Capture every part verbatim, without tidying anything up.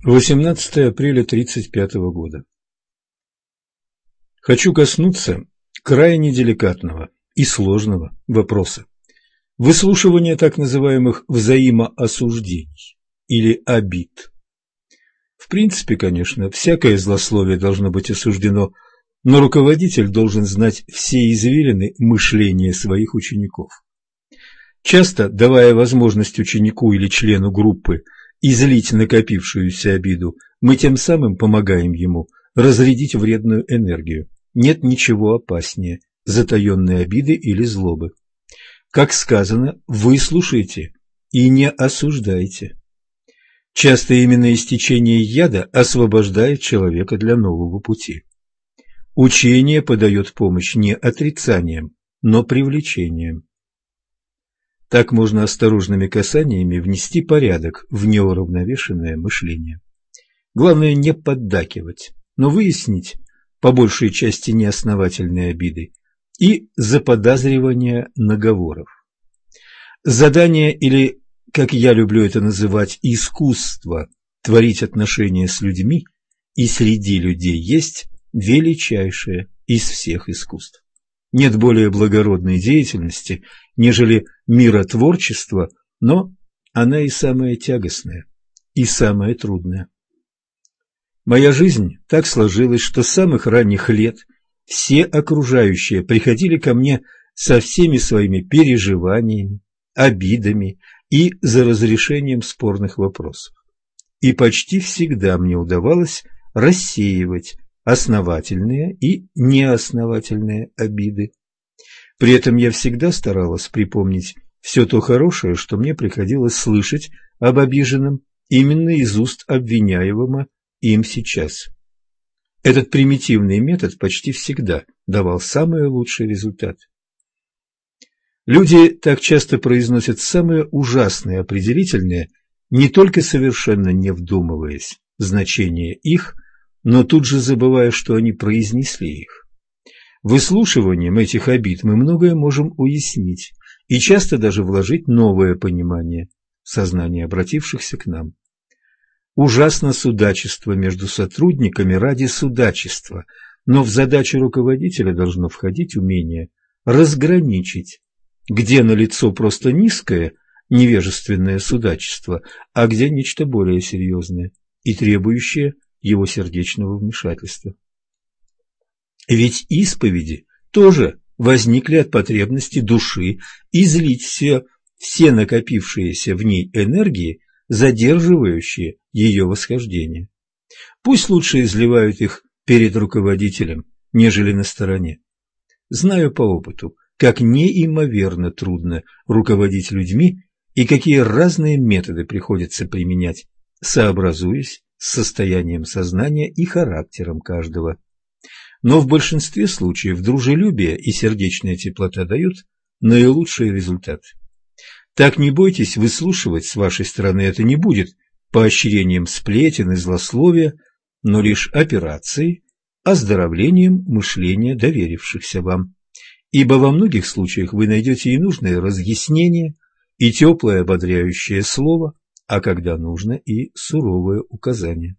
восемнадцатое апреля тридцать пятого года. Хочу коснуться крайне деликатного и сложного вопроса выслушивания так называемых взаимоосуждений или обид. В принципе, конечно, всякое злословие должно быть осуждено, но руководитель должен знать все извилины мышления своих учеников. Часто, давая возможность ученику или члену группы излить накопившуюся обиду, мы тем самым помогаем ему разрядить вредную энергию. Нет ничего опаснее затаенной обиды или злобы. Как сказано, выслушайте и не осуждайте. Часто именно истечение яда освобождает человека для нового пути. Учение подает помощь не отрицанием, но привлечением. Так можно осторожными касаниями внести порядок в неуравновешенное мышление. Главное не поддакивать, но выяснить по большей части неосновательные обиды и заподозривание наговоров. Задание или, как я люблю это называть, искусство творить отношения с людьми и среди людей есть величайшее из всех искусств. Нет более благородной деятельности, нежели миротворчество, но она и самая тягостная, и самая трудная. Моя жизнь так сложилась, что с самых ранних лет все окружающие приходили ко мне со всеми своими переживаниями, обидами и за разрешением спорных вопросов. И почти всегда мне удавалось рассеивать основательные и неосновательные обиды. При этом я всегда старалась припомнить все то хорошее, что мне приходилось слышать об обиженном именно из уст обвиняемого им сейчас. Этот примитивный метод почти всегда давал самый лучший результат. Люди так часто произносят самые ужасные определительные, не только совершенно не вдумываясь в значение их, но тут же забывая, что они произнесли их. Выслушиванием этих обид мы многое можем уяснить и часто даже вложить новое понимание в сознание обратившихся к нам. Ужасно судачество между сотрудниками ради судачества, но в задачу руководителя должно входить умение разграничить, где налицо просто низкое, невежественное судачество, а где нечто более серьезное и требующее его сердечного вмешательства. Ведь исповеди тоже возникли от потребности души излить все, все накопившиеся в ней энергии, задерживающие ее восхождение. Пусть лучше изливают их перед руководителем, нежели на стороне. Знаю по опыту, как неимоверно трудно руководить людьми и какие разные методы приходится применять, сообразуясь с состоянием сознания и характером каждого. Но в большинстве случаев дружелюбие и сердечная теплота дают наилучшие результаты. Так не бойтесь выслушивать, с вашей стороны это не будет поощрением сплетен и злословия, но лишь операцией, оздоровлением мышления доверившихся вам. Ибо во многих случаях вы найдете и нужное разъяснение, и теплое ободряющее слово, а когда нужно, и суровое указание.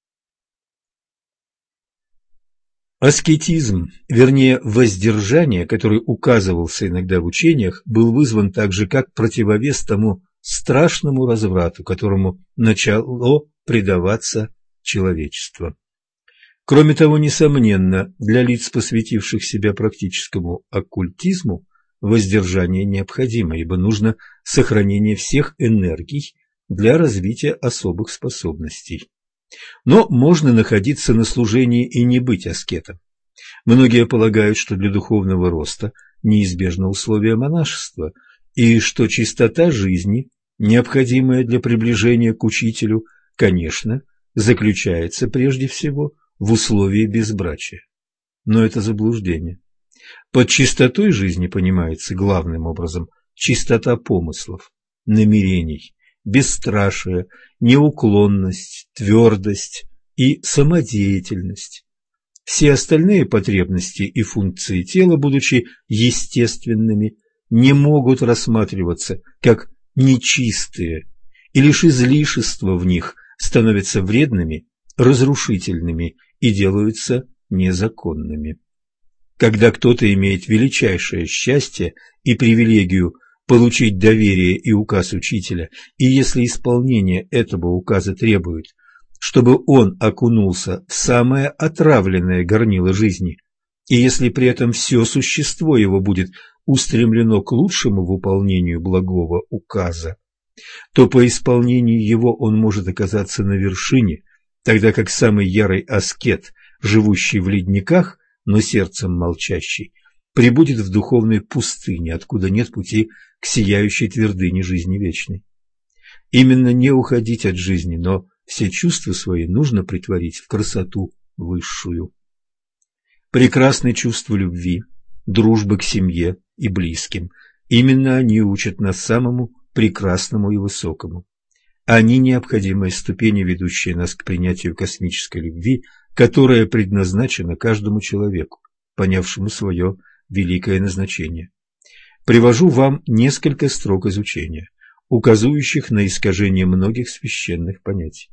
Аскетизм, вернее воздержание, который указывался иногда в учениях, был вызван также как противовес тому страшному разврату, которому начало предаваться человечество. Кроме того, несомненно, для лиц, посвятивших себя практическому оккультизму, воздержание необходимо, ибо нужно сохранение всех энергий для развития особых способностей. Но можно находиться на служении и не быть аскетом. Многие полагают, что для духовного роста неизбежно условие монашества, и что чистота жизни, необходимая для приближения к учителю, конечно, заключается прежде всего в условии безбрачия. Но это заблуждение. Под чистотой жизни понимается главным образом чистота помыслов, намерений, бесстрашие, неуклонность, твердость и самодеятельность. Все остальные потребности и функции тела, будучи естественными, не могут рассматриваться как нечистые, и лишь излишество в них становятся вредными, разрушительными и делаются незаконными. Когда кто-то имеет величайшее счастье и привилегию получить доверие и указ учителя, и если исполнение этого указа требует, чтобы он окунулся в самое отравленное горнило жизни, и если при этом все существо его будет устремлено к лучшему выполнению благого указа, то по исполнению его он может оказаться на вершине, тогда как самый ярый аскет, живущий в ледниках, но сердцем молчащий, пребудет в духовной пустыне, откуда нет пути к сияющей твердыне жизни вечной. Именно не уходить от жизни, но все чувства свои нужно претворить в красоту высшую. Прекрасны чувства любви, дружбы к семье и близким. Именно они учат нас самому прекрасному и высокому. Они необходимые ступени, ведущие нас к принятию космической любви, которая предназначена каждому человеку, понявшему свое великое назначение. Привожу вам несколько строк из учения, указывающих на искажение многих священных понятий.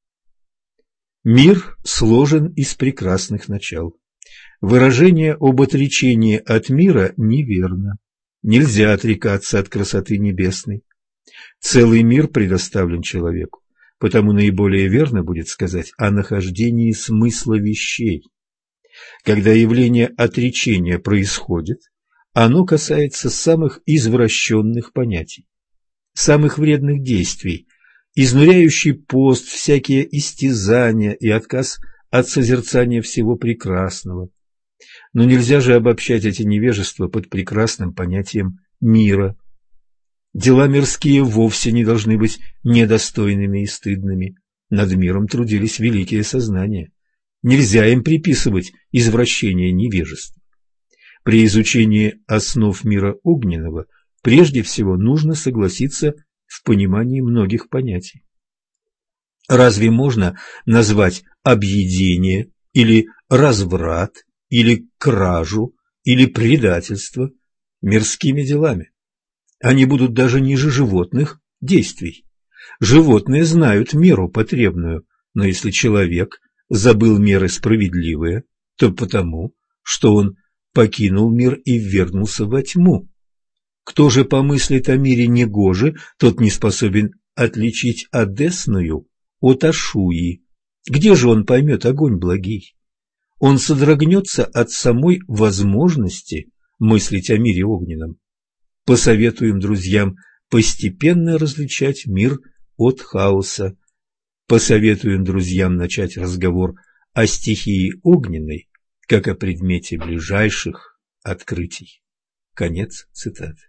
Мир сложен из прекрасных начал. Выражение об отречении от мира неверно. Нельзя отрекаться от красоты небесной. Целый мир предоставлен человеку, потому наиболее верно будет сказать о нахождении смысла вещей. Когда явление отречения происходит, оно касается самых извращенных понятий, самых вредных действий, изнуряющий пост, всякие истязания и отказ от созерцания всего прекрасного. Но нельзя же обобщать эти невежества под прекрасным понятием мира. Дела мирские вовсе не должны быть недостойными и стыдными. Над миром трудились великие сознания. Нельзя им приписывать извращение невежества. При изучении основ мира огненного прежде всего нужно согласиться в понимании многих понятий. Разве можно назвать объедение или разврат, или кражу, или предательство мирскими делами? Они будут даже ниже животных действий. Животные знают меру потребную, но если человек забыл меры справедливые, то потому, что он покинул мир и ввергнулся во тьму. Кто же помыслит о мире негоже, тот не способен отличить одесную от ашуи. Где же он поймет огонь благий? Он содрогнется от самой возможности мыслить о мире огненном. Посоветуем друзьям постепенно различать мир от хаоса. Посоветуем друзьям начать разговор о стихии огненной, как о предмете ближайших открытий. Конец цитаты.